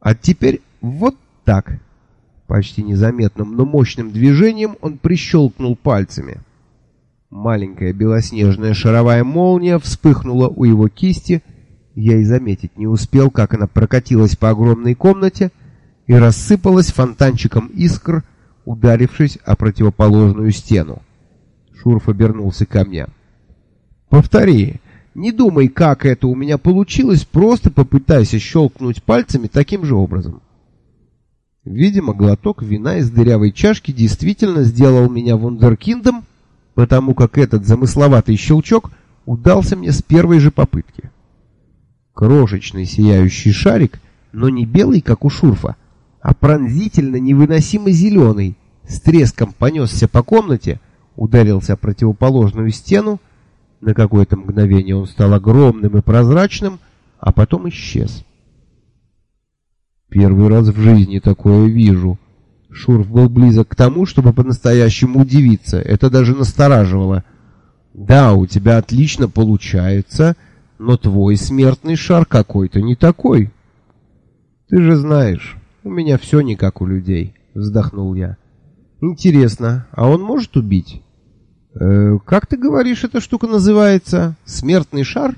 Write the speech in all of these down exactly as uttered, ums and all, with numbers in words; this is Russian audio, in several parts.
А теперь вот так. Почти незаметным, но мощным движением он прищелкнул пальцами. Маленькая белоснежная шаровая молния вспыхнула у его кисти. Я и заметить не успел, как она прокатилась по огромной комнате и рассыпалась фонтанчиком искр, ударившись о противоположную стену. Шурф обернулся ко мне. «Повтори. Не думай, как это у меня получилось, просто попытайся щелкнуть пальцами таким же образом». Видимо, глоток вина из дырявой чашки действительно сделал меня вундеркиндом, потому как этот замысловатый щелчок удался мне с первой же попытки. Крошечный сияющий шарик, но не белый, как у Шурфа, а пронзительно невыносимо зеленый, с треском понесся по комнате, ударился о противоположную стену. На какое-то мгновение он стал огромным и прозрачным, а потом исчез. Первый раз в жизни такое вижу. Шурф был близок к тому, чтобы по-настоящему удивиться. Это даже настораживало. Да, у тебя отлично получается, но твой смертный шар какой-то не такой. Ты же знаешь, у меня все не как у людей, вздохнул я. Интересно, а он может убить? Э, как ты говоришь, эта штука называется? Смертный шар?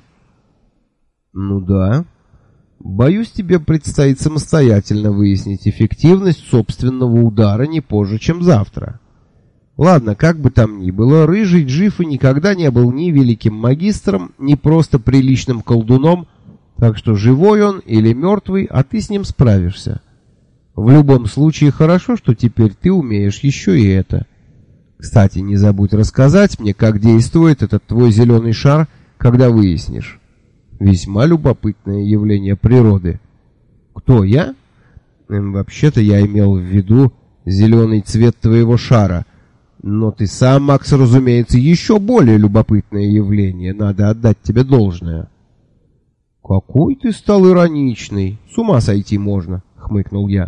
Ну да. Боюсь, тебе предстоит самостоятельно выяснить эффективность собственного удара не позже, чем завтра. Ладно, как бы там ни было, Рыжий Джиффа никогда не был ни великим магистром, ни просто приличным колдуном, так что живой он или мертвый, а ты с ним справишься. В любом случае хорошо, что теперь ты умеешь еще и это. Кстати, не забудь рассказать мне, как действует этот твой зеленый шар, когда выяснишь. Весьма любопытное явление природы. Кто, я? Эм, вообще-то я имел в виду зеленый цвет твоего шара. Но ты сам, Макс, разумеется, еще более любопытное явление. Надо отдать тебе должное. Какой ты стал ироничный. С ума сойти можно, хмыкнул я.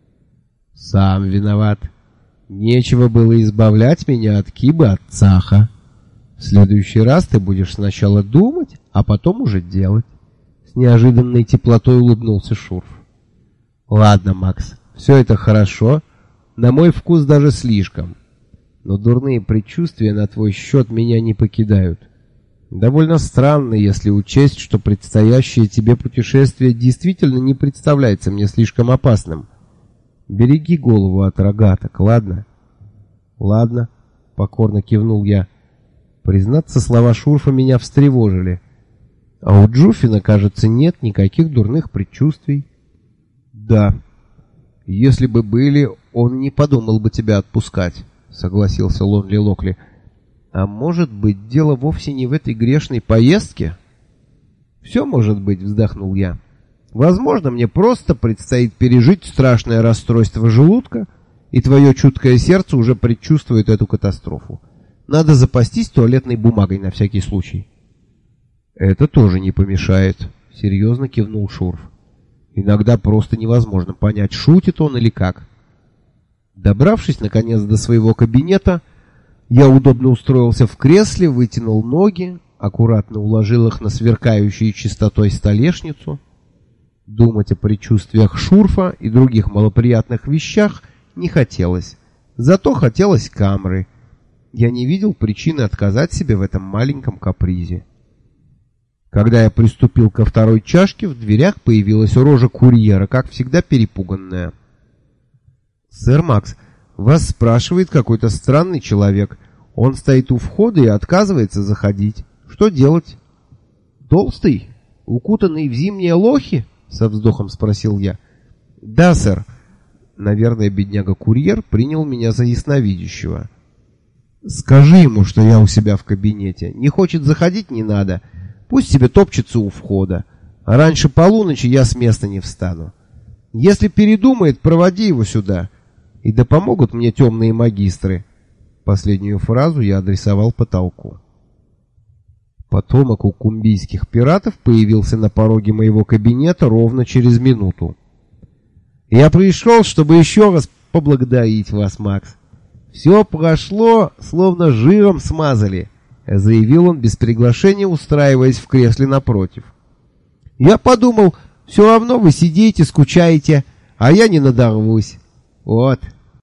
Сам виноват. Нечего было избавлять меня от кибы от Цаха. В следующий раз ты будешь сначала думать, а потом уже делать. С неожиданной теплотой улыбнулся Шурф. Ладно, Макс, все это хорошо, на мой вкус даже слишком. Но дурные предчувствия на твой счет меня не покидают. Довольно странно, если учесть, что предстоящее тебе путешествие действительно не представляется мне слишком опасным. Береги голову от рогаток, ладно? Ладно, покорно кивнул я. Признаться, слова Шурфа меня встревожили. А у Джуфина, кажется, нет никаких дурных предчувствий. Да. Если бы были, он не подумал бы тебя отпускать, согласился Лонли Локли. А может быть, дело вовсе не в этой грешной поездке? Все может быть, вздохнул я. Возможно, мне просто предстоит пережить страшное расстройство желудка, и твое чуткое сердце уже предчувствует эту катастрофу. Надо запастись туалетной бумагой на всякий случай. Это тоже не помешает, серьезно кивнул Шурф. Иногда просто невозможно понять, шутит он или как. Добравшись наконец до своего кабинета, я удобно устроился в кресле, вытянул ноги, аккуратно уложил их на сверкающую чистотой столешницу. Думать о предчувствиях Шурфа и других малоприятных вещах не хотелось. Зато хотелось камры. Я не видел причины отказать себе в этом маленьком капризе. Когда я приступил ко второй чашке, в дверях появилась рожа курьера, как всегда перепуганная. «Сэр Макс, вас спрашивает какой-то странный человек. Он стоит у входа и отказывается заходить. Что делать?» «Толстый? Укутанный в зимние лохи?» — со вздохом спросил я. «Да, сэр». Наверное, бедняга-курьер принял меня за ясновидящего. «Скажи ему, что я у себя в кабинете. Не хочет заходить — не надо. Пусть себе топчется у входа. А раньше полуночи я с места не встану. Если передумает, проводи его сюда. И да помогут мне темные магистры». Последнюю фразу я адресовал потолку. Потомок укумбийских пиратов появился на пороге моего кабинета ровно через минуту. «Я пришел, чтобы еще раз поблагодарить вас, Макс. Все прошло, словно жиром смазали», — заявил он без приглашения, устраиваясь в кресле напротив. «Я подумал, Все равно вы сидите, скучаете, а я не надорвусь. Вот.